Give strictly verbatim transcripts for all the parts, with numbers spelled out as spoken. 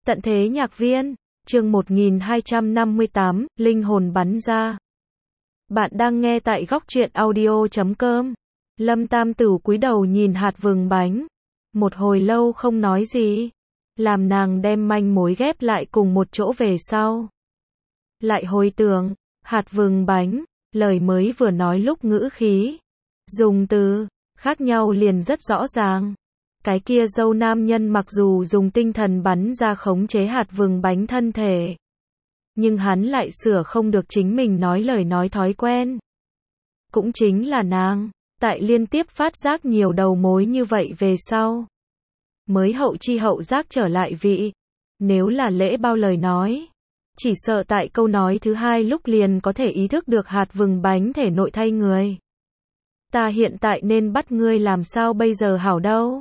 Tận thế nhạc viên, chương một nghìn hai trăm năm mươi tám, linh hồn bắn ra. Bạn đang nghe tại góc truyện audio chấm com. Lâm Tam Tửu cúi đầu nhìn hạt vừng bánh. Một hồi lâu không nói gì. Làm nàng đem manh mối ghép lại cùng một chỗ về sau. Lại hồi tưởng, hạt vừng bánh, lời mới vừa nói lúc ngữ khí. Dùng từ, khác nhau liền rất rõ ràng. Cái kia dâu nam nhân mặc dù dùng tinh thần bắn ra khống chế hạt vừng bánh thân thể. Nhưng hắn lại sửa không được chính mình nói lời nói thói quen. Cũng chính là nàng, tại liên tiếp phát giác nhiều đầu mối như vậy về sau. Mới hậu chi hậu giác trở lại vị. Nếu là lễ bao lời nói. Chỉ sợ tại câu nói thứ hai lúc liền có thể ý thức được hạt vừng bánh thể nội thay người. Ta hiện tại nên bắt ngươi làm sao bây giờ hảo đâu.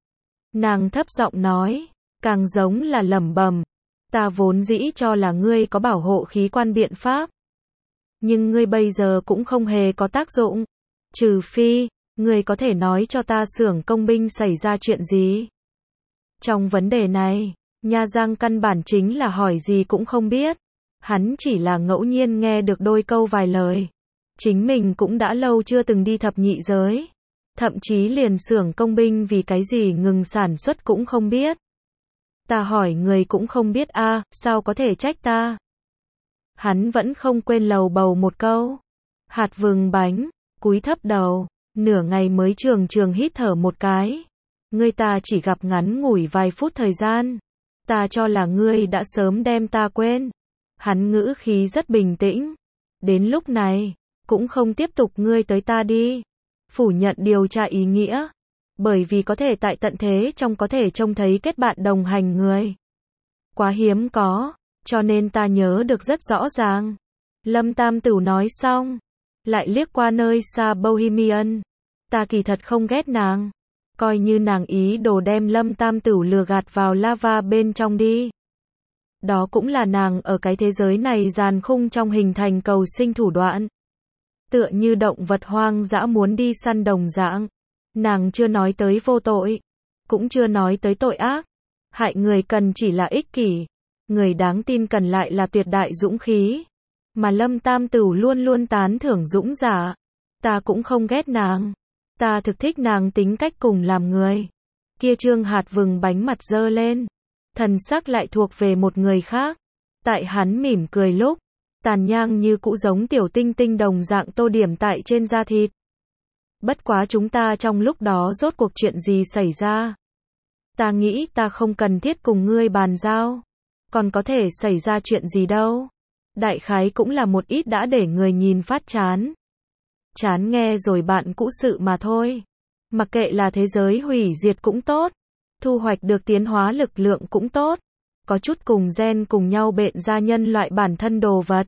Nàng thấp giọng nói, càng giống là lẩm bẩm, ta vốn dĩ cho là ngươi có bảo hộ khí quan biện pháp. Nhưng ngươi bây giờ cũng không hề có tác dụng. Trừ phi, ngươi có thể nói cho ta xưởng công binh xảy ra chuyện gì. Trong vấn đề này, Nha Giang căn bản chính là hỏi gì cũng không biết. Hắn chỉ là ngẫu nhiên nghe được đôi câu vài lời. Chính mình cũng đã lâu chưa từng đi thập nhị giới. Thậm chí liền xưởng công binh vì cái gì ngừng sản xuất cũng không biết. Ta hỏi người cũng không biết a, à, sao có thể trách ta? Hắn vẫn không quên lầu bầu một câu. Hạt vừng bánh, cúi thấp đầu, nửa ngày mới trường trường hít thở một cái. Ngươi ta chỉ gặp ngắn ngủi vài phút thời gian. Ta cho là ngươi đã sớm đem ta quên. Hắn ngữ khí rất bình tĩnh. Đến lúc này, cũng không tiếp tục ngươi tới ta đi. Phủ nhận điều tra ý nghĩa. Bởi vì có thể tại tận thế trong có thể trông thấy kết bạn đồng hành người. Quá hiếm có, cho nên ta nhớ được rất rõ ràng. Lâm Tam Tửu nói xong, lại liếc qua nơi xa Bohemian. Ta kỳ thật không ghét nàng. Coi như nàng ý đồ đem Lâm Tam Tửu lừa gạt vào lava bên trong đi. Đó cũng là nàng ở cái thế giới này giàn khung trong hình thành cầu sinh thủ đoạn. Tựa như động vật hoang dã muốn đi săn đồng dạng. Nàng chưa nói tới vô tội. Cũng chưa nói tới tội ác. Hại người cần chỉ là ích kỷ. Người đáng tin cần lại là tuyệt đại dũng khí. Mà Lâm Tam Tửu luôn luôn tán thưởng dũng giả. Ta cũng không ghét nàng. Ta thực thích nàng tính cách cùng làm người. Kia trương hạt vừng bánh mặt dơ lên. Thần sắc lại thuộc về một người khác. Tại hắn mỉm cười lúc. Tàn nhang như cũ giống tiểu tinh tinh đồng dạng tô điểm tại trên da thịt. Bất quá chúng ta trong lúc đó rốt cuộc chuyện gì xảy ra. Ta nghĩ ta không cần thiết cùng ngươi bàn giao. Còn có thể xảy ra chuyện gì đâu. Đại khái cũng là một ít đã để người nhìn phát chán. Chán nghe rồi bạn cũ sự mà thôi. Mặc kệ là thế giới hủy diệt cũng tốt. Thu hoạch được tiến hóa lực lượng cũng tốt. Có chút cùng gen cùng nhau bện ra nhân loại bản thân đồ vật.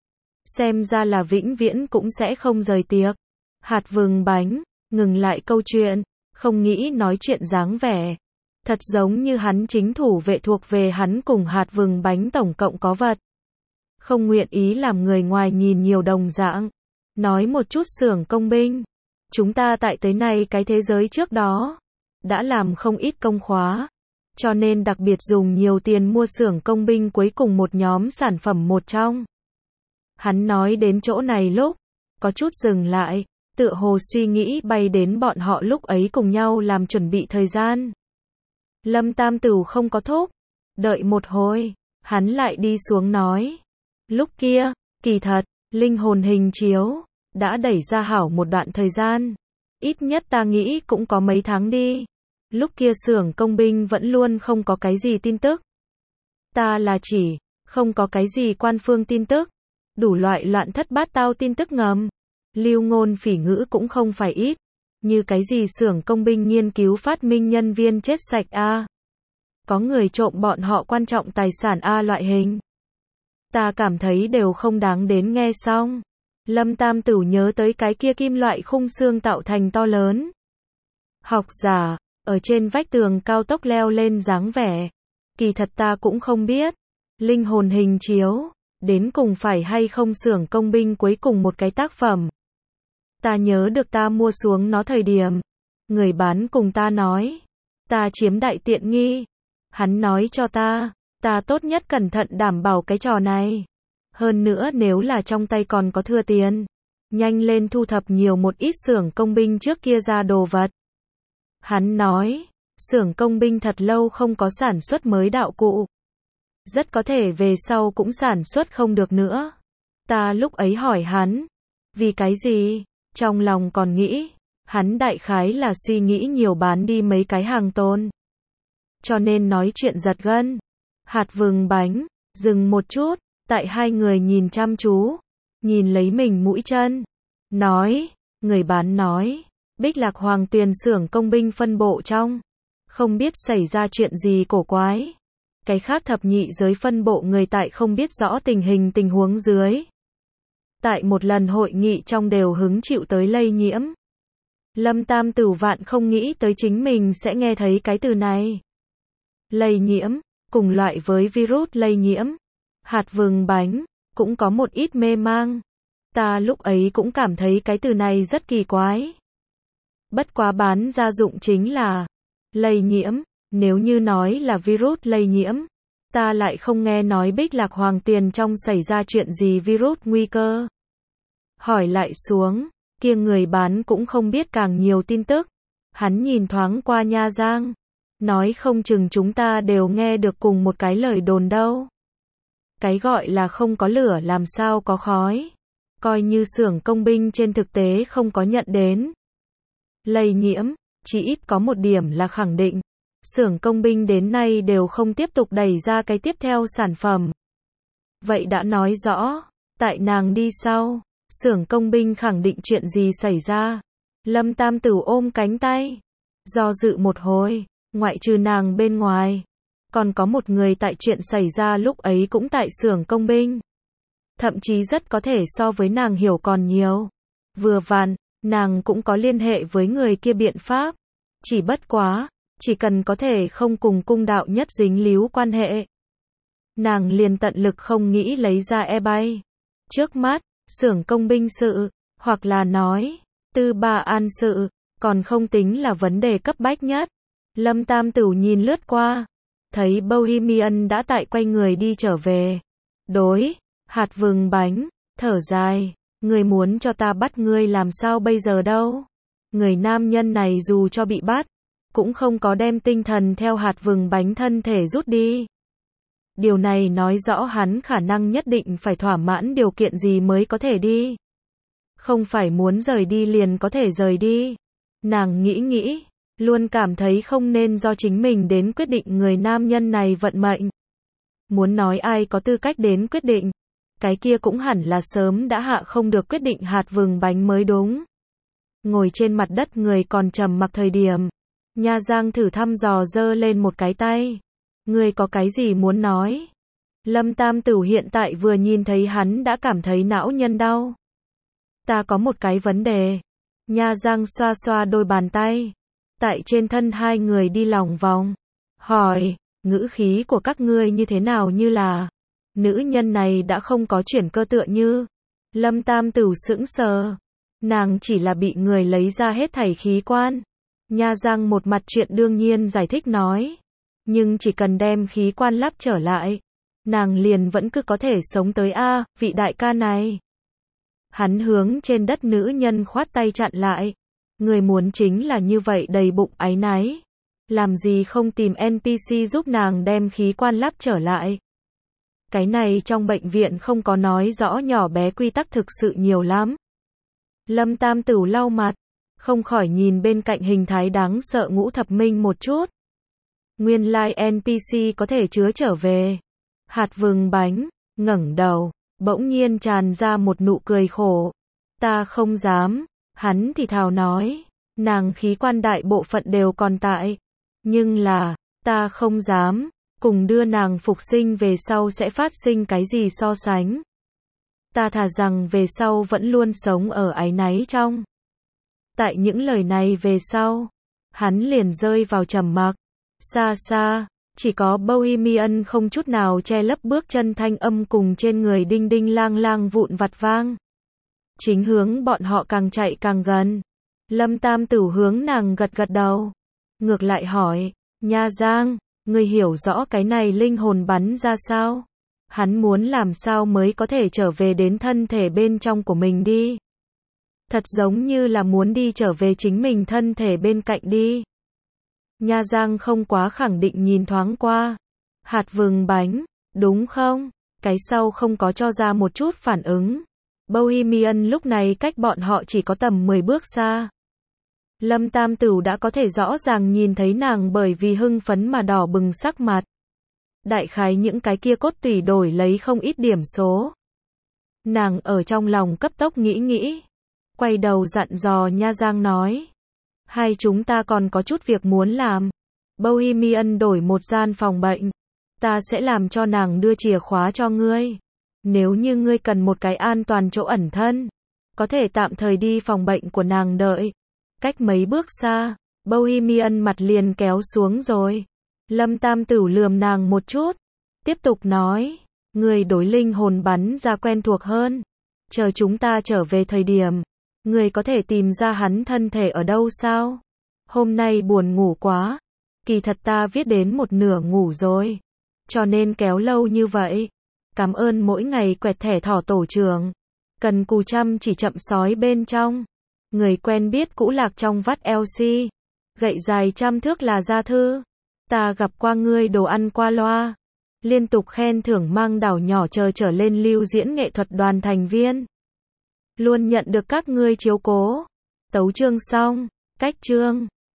Xem ra là vĩnh viễn cũng sẽ không rời tiệc. Hạt vừng bánh, ngừng lại câu chuyện, không nghĩ nói chuyện dáng vẻ. Thật giống như hắn chính thủ vệ thuộc về hắn cùng hạt vừng bánh tổng cộng có vật. Không nguyện ý làm người ngoài nhìn nhiều đồng dạng. Nói một chút xưởng công binh. Chúng ta tại tới nay cái thế giới trước đó. Đã làm không ít công khóa. Cho nên đặc biệt dùng nhiều tiền mua xưởng công binh cuối cùng một nhóm sản phẩm một trong. Hắn nói đến chỗ này lúc. Có chút dừng lại. Tựa hồ suy nghĩ bay đến bọn họ lúc ấy cùng nhau làm chuẩn bị thời gian. Lâm Tam Tửu không có thúc. Đợi một hồi. Hắn lại đi xuống nói. Lúc kia, kỳ thật, linh hồn hình chiếu. Đã đẩy ra hảo một đoạn thời gian. Ít nhất ta nghĩ cũng có mấy tháng đi. Lúc kia xưởng công binh vẫn luôn không có cái gì tin tức. Ta là chỉ, không có cái gì quan phương tin tức. Đủ loại loạn thất bát tao tin tức ngầm. Lưu ngôn phỉ ngữ cũng không phải ít. Như cái gì xưởng công binh nghiên cứu phát minh nhân viên chết sạch a. Có người trộm bọn họ quan trọng tài sản a loại hình. Ta cảm thấy đều không đáng đến nghe xong. Lâm Tam Tửu nhớ tới cái kia kim loại khung xương tạo thành to lớn. Học giả, ở trên vách tường cao tốc leo lên dáng vẻ. Kỳ thật ta cũng không biết. Linh hồn hình chiếu, đến cùng phải hay không xưởng công binh cuối cùng một cái tác phẩm. Ta nhớ được ta mua xuống nó thời điểm. Người bán cùng ta nói. Ta chiếm đại tiện nghi. Hắn nói cho ta. Ta tốt nhất cẩn thận đảm bảo cái trò này. Hơn nữa nếu là trong tay còn có thừa tiền, nhanh lên thu thập nhiều một ít xưởng công binh trước kia ra đồ vật. Hắn nói, xưởng công binh thật lâu không có sản xuất mới đạo cụ. Rất có thể về sau cũng sản xuất không được nữa. Ta lúc ấy hỏi hắn, vì cái gì? Trong lòng còn nghĩ, hắn đại khái là suy nghĩ nhiều bán đi mấy cái hàng tồn. Cho nên nói chuyện giật gân. Hạt vừng bánh, dừng một chút, tại hai người nhìn chăm chú, nhìn lấy mình mũi chân. Nói, người bán nói, Bích Lạc Hoàng Tuyền xưởng công binh phân bộ trong. Không biết xảy ra chuyện gì cổ quái. Cái khác thập nhị giới phân bộ người tại không biết rõ tình hình tình huống dưới. Tại một lần hội nghị trong đều hứng chịu tới lây nhiễm. Lâm Tam Tửu vạn không nghĩ tới chính mình sẽ nghe thấy cái từ này. Lây nhiễm, cùng loại với virus lây nhiễm. Hạt vừng bánh, cũng có một ít mê mang. Ta lúc ấy cũng cảm thấy cái từ này rất kỳ quái. Bất quá bán gia dụng chính là lây nhiễm, nếu như nói là virus lây nhiễm, ta lại không nghe nói Bích Lạc Hoàng Tiền trong xảy ra chuyện gì virus nguy cơ. Hỏi lại xuống, kia người bán cũng không biết càng nhiều tin tức. Hắn nhìn thoáng qua Nha Giang, nói không chừng chúng ta đều nghe được cùng một cái lời đồn đâu. Cái gọi là không có lửa làm sao có khói. Coi như xưởng công binh trên thực tế không có nhận đến lây nhiễm, chỉ ít có một điểm là khẳng định. Xưởng công binh đến nay đều không tiếp tục đẩy ra cái tiếp theo sản phẩm. Vậy đã nói rõ, tại nàng đi sau, xưởng công binh khẳng định chuyện gì xảy ra. Lâm Tam Tửu ôm cánh tay, do dự một hồi, ngoại trừ nàng bên ngoài, còn có một người tại chuyện xảy ra lúc ấy cũng tại xưởng công binh. Thậm chí rất có thể so với nàng hiểu còn nhiều. Vừa vặn, nàng cũng có liên hệ với người kia biện pháp. Chỉ bất quá, chỉ cần có thể không cùng cung đạo nhất dính líu quan hệ. Nàng liền tận lực không nghĩ lấy ra e bay. Trước mắt, xưởng công binh sự, hoặc là nói, tư ba an sự, còn không tính là vấn đề cấp bách nhất. Lâm Tam Tửu nhìn lướt qua, thấy Bohemian đã tại quay người đi trở về. Đối, hạt vừng bánh, thở dài, người muốn cho ta bắt ngươi làm sao bây giờ đâu. Người nam nhân này dù cho bị bắt, cũng không có đem tinh thần theo hạt vừng bánh thân thể rút đi. Điều này nói rõ hắn khả năng nhất định phải thỏa mãn điều kiện gì mới có thể đi. Không phải muốn rời đi liền có thể rời đi. Nàng nghĩ nghĩ, luôn cảm thấy không nên do chính mình đến quyết định người nam nhân này vận mệnh. Muốn nói ai có tư cách đến quyết định, cái kia cũng hẳn là sớm đã hạ không được quyết định hạt vừng bánh mới đúng. Ngồi trên mặt đất người còn trầm mặc thời điểm, Nha Giang thử thăm dò giơ lên một cái tay. Ngươi có cái gì muốn nói? Lâm Tam Tửu hiện tại vừa nhìn thấy hắn đã cảm thấy não nhân đau. Ta có một cái vấn đề. Nha Giang xoa xoa đôi bàn tay, tại trên thân hai người đi lòng vòng. Hỏi, ngữ khí của các ngươi như thế nào như là, nữ nhân này đã không có chuyển cơ tựa như. Lâm Tam Tửu sững sờ. Nàng chỉ là bị người lấy ra hết thảy khí quan. Nha Giang một mặt chuyện đương nhiên giải thích nói. Nhưng chỉ cần đem khí quan lắp trở lại, nàng liền vẫn cứ có thể sống tới a, vị đại ca này. Hắn hướng trên đất nữ nhân khoát tay chặn lại. Người muốn chính là như vậy đầy bụng áy náy. Làm gì không tìm en pê xê giúp nàng đem khí quan lắp trở lại. Cái này trong bệnh viện không có nói rõ nhỏ bé quy tắc thực sự nhiều lắm. Lâm Tam Tửu lau mặt, không khỏi nhìn bên cạnh hình thái đáng sợ Ngũ Thập Minh một chút. Nguyên lai like en pê xê có thể chứa trở về. Hạt vừng bánh, ngẩng đầu, bỗng nhiên tràn ra một nụ cười khổ. Ta không dám, hắn thì thào nói, nàng khí quan đại bộ phận đều còn tại. Nhưng là, ta không dám, cùng đưa nàng phục sinh về sau sẽ phát sinh cái gì so sánh. Ta thà rằng về sau vẫn luôn sống ở áy náy trong. Tại những lời này về sau, hắn liền rơi vào trầm mặc. Xa xa, chỉ có Bohemian không chút nào che lấp bước chân thanh âm cùng trên người đinh đinh lang lang vụn vặt vang. Chính hướng bọn họ càng chạy càng gần. Lâm Tam Tửu hướng nàng gật gật đầu. Ngược lại hỏi, Nha Giang, Ngươi hiểu rõ cái này linh hồn bắn ra sao? Hắn muốn làm sao mới có thể trở về đến thân thể bên trong của mình đi. Thật giống như là muốn đi trở về chính mình thân thể bên cạnh đi. Nha Giang không quá khẳng định nhìn thoáng qua. Hạt vừng bánh, đúng không? Cái sau không có cho ra một chút phản ứng. Bohemian lúc này cách bọn họ chỉ có tầm mười bước xa. Lâm Tam Tửu đã có thể rõ ràng nhìn thấy nàng bởi vì hưng phấn mà đỏ bừng sắc mặt. Đại khái những cái kia cốt tủy đổi lấy không ít điểm số. Nàng ở trong lòng cấp tốc nghĩ nghĩ. Quay đầu dặn dò Nha Giang nói. Hai chúng ta còn có chút việc muốn làm. Bohemian đổi một gian phòng bệnh. Ta sẽ làm cho nàng đưa chìa khóa cho ngươi. Nếu như ngươi cần một cái an toàn chỗ ẩn thân, có thể tạm thời đi phòng bệnh của nàng đợi. Cách mấy bước xa, Bohemian mặt liền kéo xuống rồi. Lâm Tam Tửu lườm nàng một chút. Tiếp tục nói. Ngươi đối linh hồn bắn ra quen thuộc hơn. Chờ chúng ta trở về thời điểm. Ngươi có thể tìm ra hắn thân thể ở đâu sao? Hôm nay buồn ngủ quá. Kỳ thật ta viết đến một nửa ngủ rồi. Cho nên kéo lâu như vậy. Cảm ơn mỗi ngày quẹt thẻ thỏ tổ trưởng. Cần cù chăm chỉ chậm sói bên trong. Người quen biết cũ lạc trong vắt eo xê. Gậy dài trăm thước là gia thư. Ta gặp qua ngươi đồ ăn qua loa. Liên tục khen thưởng mang đảo nhỏ chờ trở lên lưu diễn nghệ thuật đoàn thành viên. Luôn nhận được các ngươi chiếu cố. Tấu chương xong. Cách chương.